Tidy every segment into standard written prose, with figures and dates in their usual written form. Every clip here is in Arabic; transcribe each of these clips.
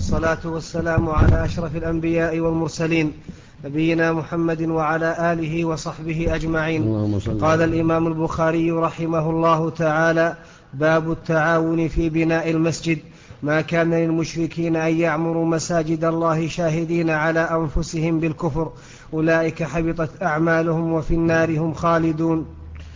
والصلاة والسلام على أشرف الأنبياء والمرسلين نبينا محمد وعلى آله وصحبه أجمعين. قال الإمام البخاري رحمه الله تعالى: باب التعاون في بناء المسجد. ما كان للمشركين أن يعمروا مساجد الله شاهدين على أنفسهم بالكفر، أولئك حبطت أعمالهم وفي النار هم خالدون.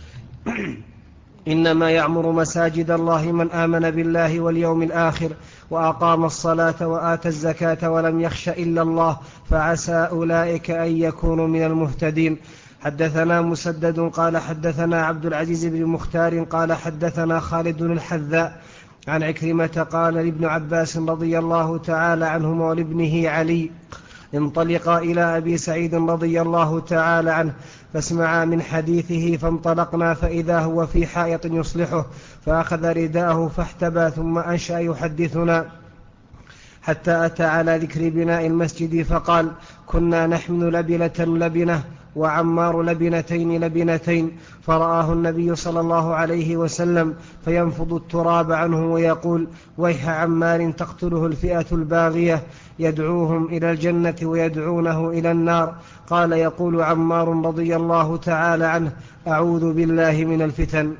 إنما يعمر مساجد الله من آمن بالله واليوم الآخر وأقام الصلاة وآتى الزكاة ولم يخش إلا الله، فعسى أولئك أن يكونوا من المهتدين. حدثنا مسدد قال حدثنا عبد العزيز بن مختار قال حدثنا خالد الحذاء عن عكرمة قال لابن عباس رضي الله تعالى عنهما ولابنه علي: انطلقا إلى أبي سعيد رضي الله تعالى عنه فاسمعا من حديثه، فانطلقنا فإذا هو في حائط يصلحه، فأخذ رداءه فاحتبى ثم أنشأ يحدثنا حتى أتى على ذكر بناء المسجد فقال: كنا نحمل لبنة وعمار لبنتين، فرآه النبي صلى الله عليه وسلم فينفض التراب عنه ويقول: ويح عمار تقتله الفئة الباغية، يدعوهم إلى الجنة ويدعونه إلى النار. قال يقول عمار رضي الله تعالى عنه: أعوذ بالله من الفتن.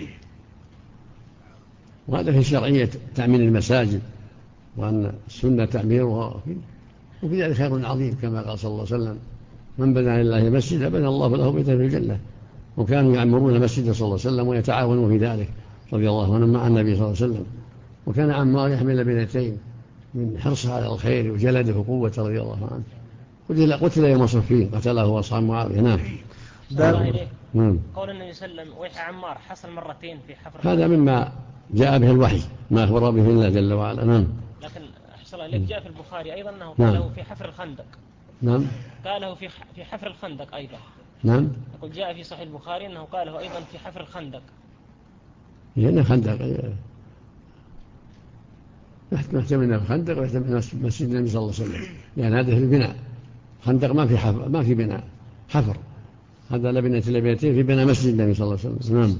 وهذا في شرعية تأمين المساجد، وأن السنة تعميرها، وفي ذلك خير عظيم، كما قال صلى الله عليه وسلم: من بنى لله مسجدا بنى الله له بيتا في الجنة. وكانوا يعمرون مسجد صلى الله عليه وسلم ويتعاونون في ذلك رضي الله عنهم مع النبي صلى الله عليه وسلم. وكان عمار يحمل لبنتين من حرصه على الخير وجلده وقوة رضي الله عنه. قتل يوم صفين، قتله أصحاب معاوية. نعم. قول النبي صلى الله عليه وسلم ويح عمار حصل مرتين في حفر، هذا مما جاء به الوحي، ما أخبر به الله جل وعلا. نعم. لكن أحسن الله إليك، جاء في البخاري أيضا أنه قاله في حفر الخندق. نعم. قاله في حفر الخندق أيضا. نعم. يقول جاء في صحيح البخاري أنه قاله أيضا في حفر الخندق. يعني خندق يحتمل أنه خندق ويحتمل مسجد النبي صلى الله عليه وسلم، يعني هذا في البناء. خندق ما في حفر، ما في بناء، حفر. هذا لبنتين في بناء مسجد النبي صلى الله عليه وسلم. نعم.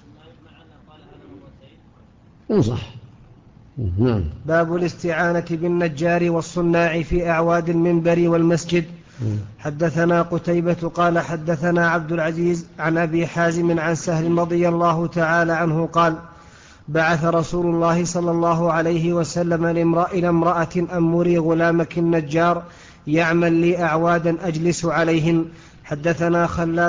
انصح. نعم. باب الاستعانة بالنجار والصناع في أعواد المنبر والمسجد. حدثنا قتيبة قال حدثنا عبد العزيز عن أبي حازم عن سهل رضي الله تعالى عنه قال: بعث رسول الله صلى الله عليه وسلم إلى امرأة: أمري غلامك النجار يعمل لي أعوادا أجلس عليهن. حدثنا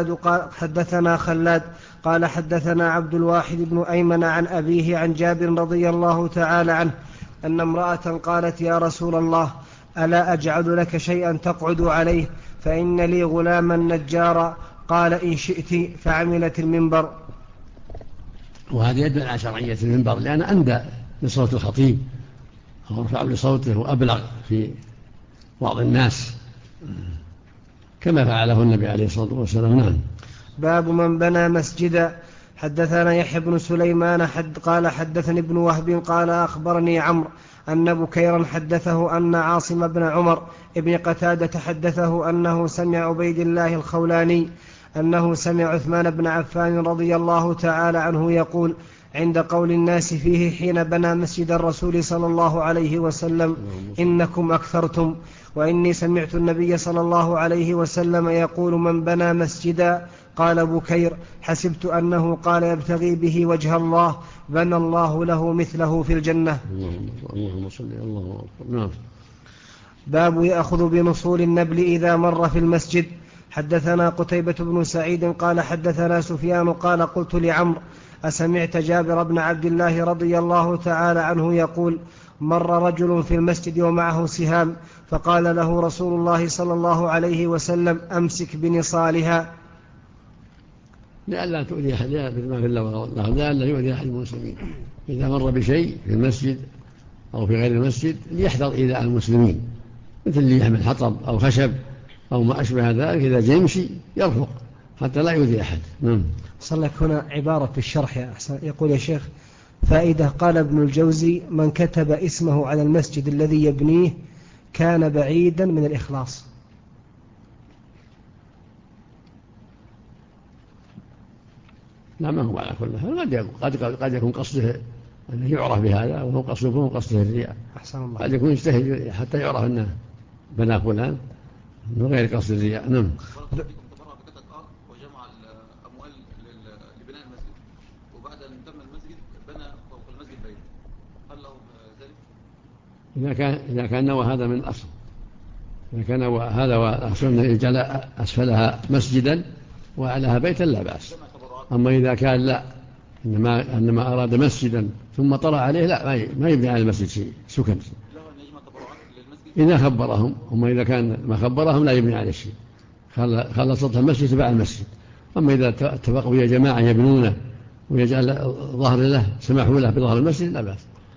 خلاد قال حدثنا عبد الواحد بن أيمن عن أبيه عن جابر رضي الله تعالى عنه أن امرأة قالت: يا رسول الله، ألا أجعل لك شيئا تقعد عليه، فإن لي غلاما نجارا. قال: إن شئت. فعملت المنبر. وهذا يدل على شرعية المنبر، لأن أندى لصوت الخطيب، أو أرفع لصوته وأبلغ في بعض الناس، كما فعله النبي عليه الصلاة والسلام. نعم. باب من بنى مسجدا. حدثنا يحيى بن سليمان قال حدثني ابن وهب قال أخبرني عمرو أن بكيرا حدثه أن عاصم بن عمر ابن قتادة حدثه أنه سمع عبيد الله الخولاني أنه سمع عثمان بن عفان رضي الله تعالى عنه يقول عند قول الناس فيه حين بنى مسجد الرسول صلى الله عليه وسلم: إنكم أكثرتم. وإني سمعت النبي صلى الله عليه وسلم يقول: من بنى مسجدا. قال بكير: حسبت أنه قال يبتغي به وجه الله، بنى الله له مثله في الجنة. اللهم صل الله أكبر. نعم. باب يأخذ بنصول النبل إذا مر في المسجد. حدثنا قتيبة بن سعيد قال حدثنا سفيان قال قلت لعمرو: أسمعت جابر بن عبد الله رضي الله تعالى عنه يقول: مر رجل في المسجد ومعه سهام، فقال له رسول الله صلى الله عليه وسلم: أمسك بنصالها. لئلا تؤذي أحد، لئلا يؤذي أحد المسلمين. إذا مر بشيء في المسجد أو في غير المسجد ليحذر إيذاء المسلمين، مثل اللي يحمل حطب أو خشب أو ما أشبه ذلك، إذا جاء يمشي يرفق حتى لا يؤذي أحد. صلى لك هنا عبارة في الشرح يا أحسن. يقول: يا شيخ، فائدة. قال ابن الجوزي: من كتب اسمه على المسجد الذي يبنيه كان بعيدا من الإخلاص. لا، ما هو على كل حال. قد يكون قصده أنه يعرف بهذا وهو قصده قصده الرياء. أحسن الله. قد يكون يجتهد حتى يعرف أنه بنى فلان من غير قصد الرياء. نعم. وجمع الأموال لبناء المسجد، وبعد أن تم المسجد بنى فوق المسجد بيت، هل له ذلك؟ إذا كان نوى هذا من الأصل، إذا كان هذا وأصل أن يجعل أسفلها مسجدا وأعلاها بيتا لا بأس. أما إذا كان لا، إنما أراد مسجدا ثم طلع عليه، لا، ما يبني على المسجد شيء سكن. إذا خبرهم، أما إذا كان ما خبرهم لا يبني عليه شيء، خلى سطح المسجد تبع المسجد. أما إذا اتفقوا يا جماعة يبنونه ويجعل ظهر له، سمحوا له بظهر المسجد، لا بأس.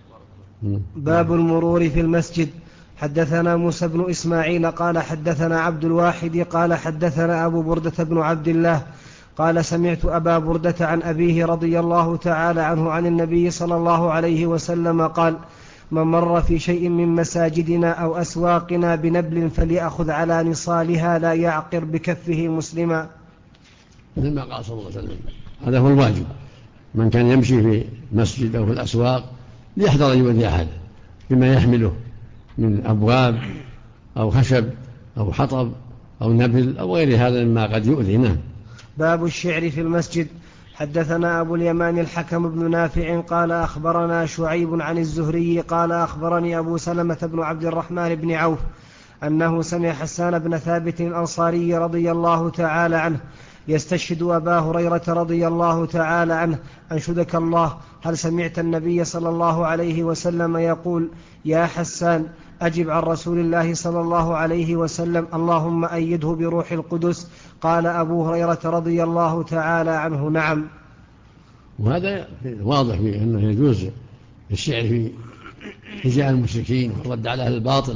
باب المرور في المسجد. حدثنا موسى بن إسماعيل قال حدثنا عبد الواحد قال حدثنا أبو بردة بن عبد الله قال سمعت أبا بردة عن أبيه رضي الله تعالى عنه عن النبي صلى الله عليه وسلم قال: من مر في شيء من مساجدنا أو أسواقنا بنبل فليأخذ على نصالها لا يعقر بكفه مسلما. مثل ما قال صلى الله عليه وسلم، هذا هو الواجب. من كان يمشي في مسجد أو في الأسواق ليحذر يؤذي أحد بما يحمله من أبواب أو خشب أو حطب أو نبل أو غير هذا مما قد يؤذي. نعم. باب الشعر في المسجد. حدثنا أبو اليمان الحكم بن نافع قال أخبرنا شعيب عن الزهري قال أخبرني أبو سلمة بن عبد الرحمن بن عوف أنه سمع حسان بن ثابت الأنصاري رضي الله تعالى عنه يستشهد أبا هريرة رضي الله تعالى عنه: أنشدك الله، هل سمعت النبي صلى الله عليه وسلم يقول: يا حسان أجب عن رسول الله صلى الله عليه وسلم اللهم أيده بروح القدس؟ قال أبو هريرة رضي الله تعالى عنه: نعم. وهذا واضح فيه أنه يجوز الشعر في حجاء المشركين والرد على أهل الباطل.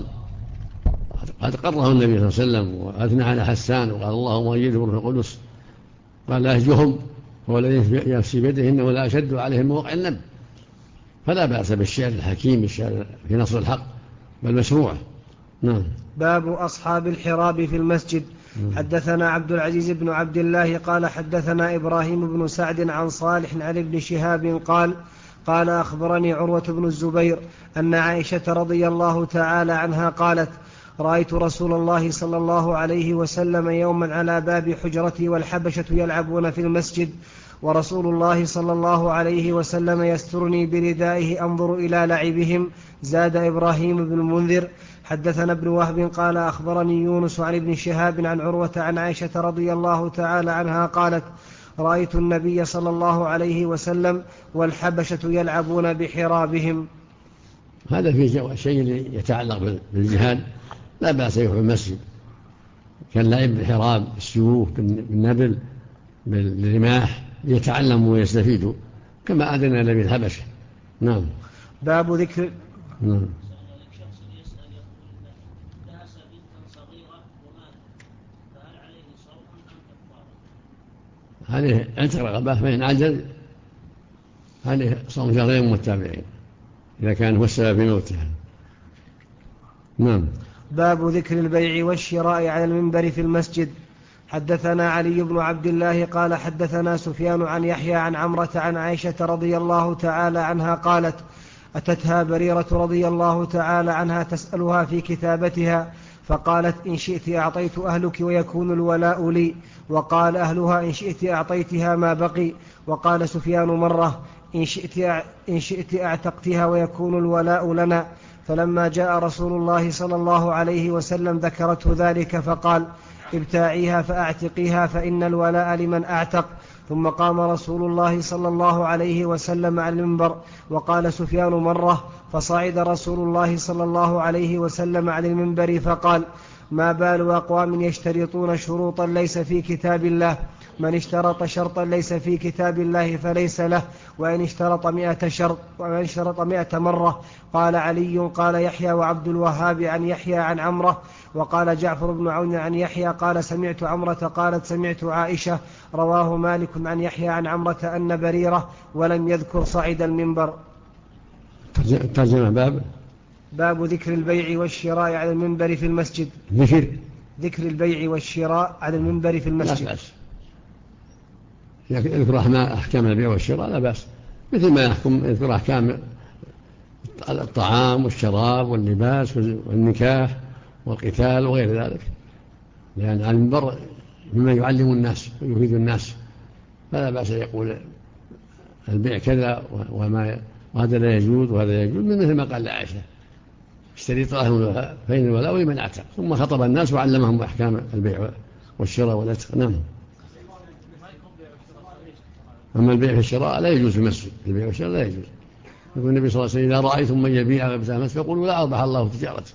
قد قرره النبي صلى الله عليه وسلم وأثنى على حسان وقال اللهم أيده بروح القدس، قال لا يهجهم هو الذي يفسي بيده إنه لا أشد عليهم موقع النبي. فلا بأس بالشعر الحكيم، الشعر في نصر الحق، بل مشروع. نعم. باب أصحاب الحراب في المسجد. حدثنا عبد العزيز بن عبد الله قال حدثنا إبراهيم بن سعد عن صالح عن ابن شهاب قال أخبرني عروة بن الزبير أن عائشة رضي الله تعالى عنها قالت: رأيت رسول الله صلى الله عليه وسلم يوما على باب حجرتي والحبشة يلعبون في المسجد، ورسول الله صلى الله عليه وسلم يسترني بردائه أنظر إلى لعبهم. زاد إبراهيم بن المنذر. حدثنا ابن وهب قال أخبرني يونس عن ابن شهاب عن عروة عن عائشة رضي الله تعالى عنها قالت: رأيت النبي صلى الله عليه وسلم والحبشة يلعبون بحرابهم. هذا فيه شيء يتعلق بالجهاد، لا بأس يفعل المسجد، كان لعب بالحراب، بالسيوف، بالنبل، بالرماح، ليتعلموا ويستفيدوا كما أذن النبي الحبشة. نعم. باب ذكر. نعم. هذه عتق رغبة، فإن عجل هذه صوم شهرين متابعين إذا كان هو السبب في موتها. نعم. باب ذكر البيع والشراء على المنبر في المسجد. حدثنا علي بن عبد الله قال حدثنا سفيان عن يحيى عن عمرة عن عائشة رضي الله تعالى عنها قالت: أتتها بريرة رضي الله تعالى عنها تسألها في كتابتها، فقالت: إن شئت أعطيت أهلك ويكون الولاء لي. وقال أهلها: إن شئت أعطيتها ما بقي. وقال سفيان مرة: إن شئت أعتقتها ويكون الولاء لنا. فلما جاء رسول الله صلى الله عليه وسلم ذكرته ذلك فقال: ابتاعيها فأعتقيها فإن الولاء لمن أعتق. ثم قام رسول الله صلى الله عليه وسلم على المنبر. وقال سفيان مرة: فصعد رسول الله صلى الله عليه وسلم على المنبر فقال: ما بال أقوام يشترطون شروطا ليس في كتاب الله، من اشترط شرطا ليس في كتاب الله فليس له، وإن اشترط 100 شرط ومن اشترط 100 مرة. قال علي: قال يحيى وعبد الوهاب عن يحيى عن عمرة. وقال جعفر بن عون عن يحيى قال سمعت عمرة قالت سمعت عائشة. رواه مالك عن يحيى عن عمرة أن بريرة، ولم يذكر صعد المنبر. ترجمة باب ذكر البيع والشراء على المنبر في المسجد. ذكر البيع والشراء على المنبر في المسجد. لا بأس، يذكر أحكام البيع والشراء لا بأس، مثل ما يذكر أحكام الطعام والشراب واللباس والنكاح والقتال وغير ذلك، لأن على المنبر مما يعلم الناس ويفيد الناس، فلا بأس يقول البيع كذا وهذا لا يجوز وهذا يجوز، من مثل ما قال لعائشة اشتريت لهم فإن الولاء لمن أعتق، ثم خطب الناس وعلمهم أحكام البيع والشراء والعتق. نعم. أما البيع في الشراء لا يجوز في المسجد، البيع والشراء لا يجوز. يقول النبي صلى الله عليه وسلم إذا رأيتم من يبيع ويبتاع المسجد فقولوا لا أربح الله تجارته.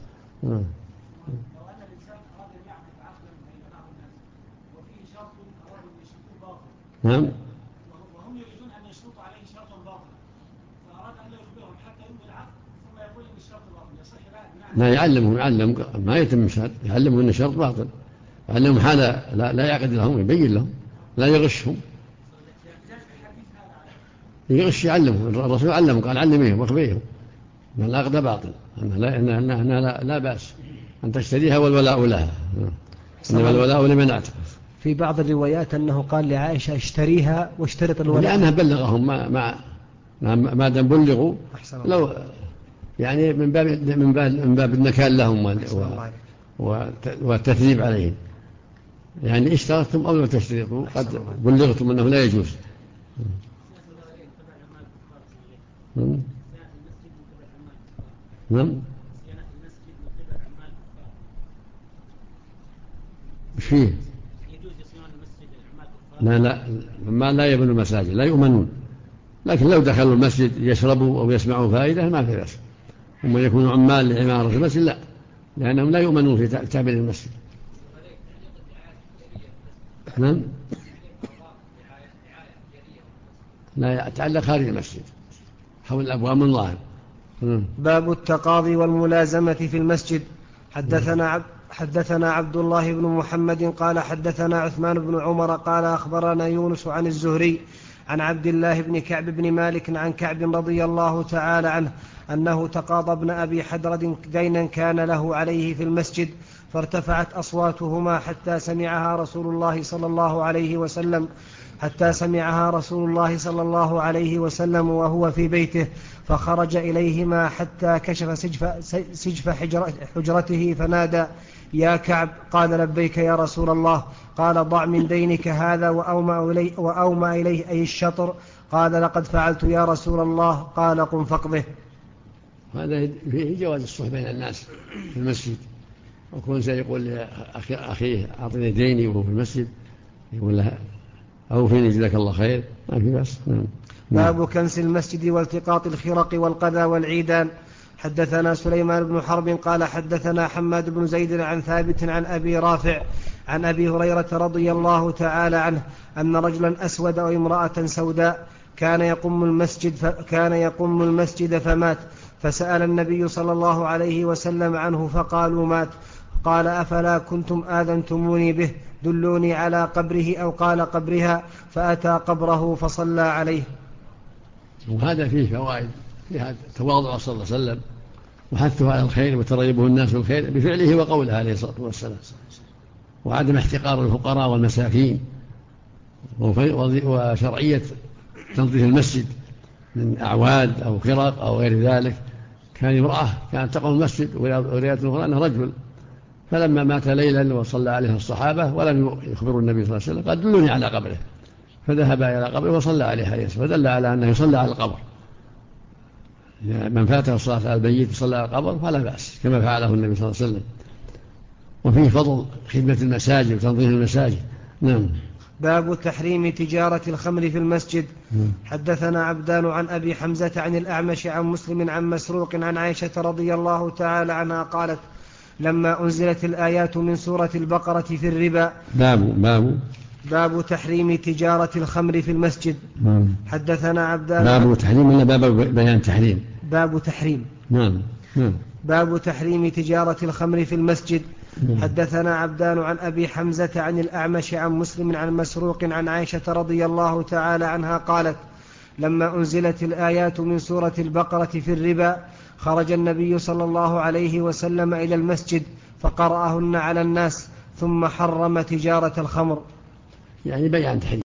نعم. وهم يريدون أن يشرطوا عليه شرطا باطلا، فأراد أن لا يخبرهم حتى يمضي العقد ثم يقول إن الشرط باطل، يصح لا؟ لا، يعلم ما يتم الشرط، يعلمهم أن الشرط باطل، يعلمهم حالة لا يعقد لهم، يبين لهم، لا يغشهم. يغش يعلمهم، الرسول علمهم قال علميهم واخبريهم أن العقد باطل، أنها لا بأس أن تشتريها والولاء لها، إنما الولاء لمن أعتق. في بعض الروايات أنه قال لعائشة اشتريها واشترط الولاء، لأنها بلغهم ما دام بلغوا، لو يعني من باب النكال لهم والتثريب عليهم، يعني اشترطتم أو لم تشترطوا قد بلغتم أنه لا يجوز. نعم. مش فيه؟ لا ما لا يبنوا المساجد، لا يؤمنون، لكن لو دخلوا المسجد يشربوا أو يسمعوا فائدة ما في بأس. هم يكونوا عمال لعمارة المسجد لا، لأنهم لا يؤمنون في تعبير المسجد. نعم. لا يتعلق خارج المسجد حول الأبواب من ظاهر. باب التقاضي والملازمة في المسجد. حدثنا عبد الله بن محمد قال حدثنا عثمان بن عمر قال أخبرنا يونس عن الزهري عن عبد الله بن كعب بن مالك عن كعب رضي الله تعالى عنه أنه تقاضى ابن أبي حدرد دينا كان له عليه في المسجد، فارتفعت أصواتهما حتى سمعها رسول الله صلى الله عليه وسلم وهو في بيته، فخرج إليهما حتى كشف سجف حجرته فنادى يا كعب، قال لبيك يا رسول الله، قال ضع من دينك هذا وأومأ إليه أي الشطر، قال لقد فعلت يا رسول الله، قال قم فاقضه. هذا فيه جواز الصلح بين الناس في المسجد، وكون سيقول لأخيه أعطني ديني وهو في المسجد يقول لها أوفيني جزاك الله خير، ما في بس. باب كنس المسجد والتقاط الخرق والقذى والعيدان. حدثنا سليمان بن حرب قال حدثنا حماد بن زيد عن ثابت عن أبي رافع عن أبي هريرة رضي الله تعالى عنه أن رجلا أسود أو امرأة سوداء كان يقوم المسجد فمات، فسأل النبي صلى الله عليه وسلم عنه فقالوا مات، قال أفلا كنتم آذنتموني به، دلوني على قبره أو قال قبرها، فأتى قبره فصلى عليه. وهذا فيه فوائد، فيها تواضع صلى الله عليه وسلم وحثه على الخير وترغبه الناس بالخير بفعله وقوله عليه الصلاة والسلام، وعدم احتقار الفقراء والمساكين، وشرعية تنظيف المسجد من أعواد أو خرق أو غير ذلك. كان امرأة كانت تقوم المسجد ورواية أخرى أنه رجل، فلما مات ليلا وصلى عليه الصحابة ولم يخبروا النبي صلى الله عليه وسلم قال دلوني على قبره، فذهب إلى قبره وصلى عليه، فدل على أنه يصلى على القبر، من فاته الصلاة على البيت يصلى على القبر فلا بأس كما فعله النبي صلى الله عليه وسلم. وفيه فضل خدمة المساجد وتنظيف المساجد. نعم. باب تحريم تجارة الخمر في المسجد. حدثنا عبدان عن أبي حمزة عن الأعمش عن مسلم عن مسروق عن عائشة رضي الله تعالى عنها قالت لما أنزلت الآيات من سورة البقرة في الربا باب تحريم تجارة الخمر في المسجد. حدثنا عبدان. باب تحريم ولا باب بيان تحريم؟ باب تحريم. نعم. باب تحريم تجارة الخمر في المسجد. حدثنا عبدان عن أبي حمزة عن الأعمش عن مسلم عن مسروق عن عائشة رضي الله تعالى عنها قالت لما أنزلت الآيات من سورة البقرة في الربا خرج النبي صلى الله عليه وسلم إلى المسجد فقرأهن على الناس ثم حرم تجارة الخمر. يعني بيان تحريم.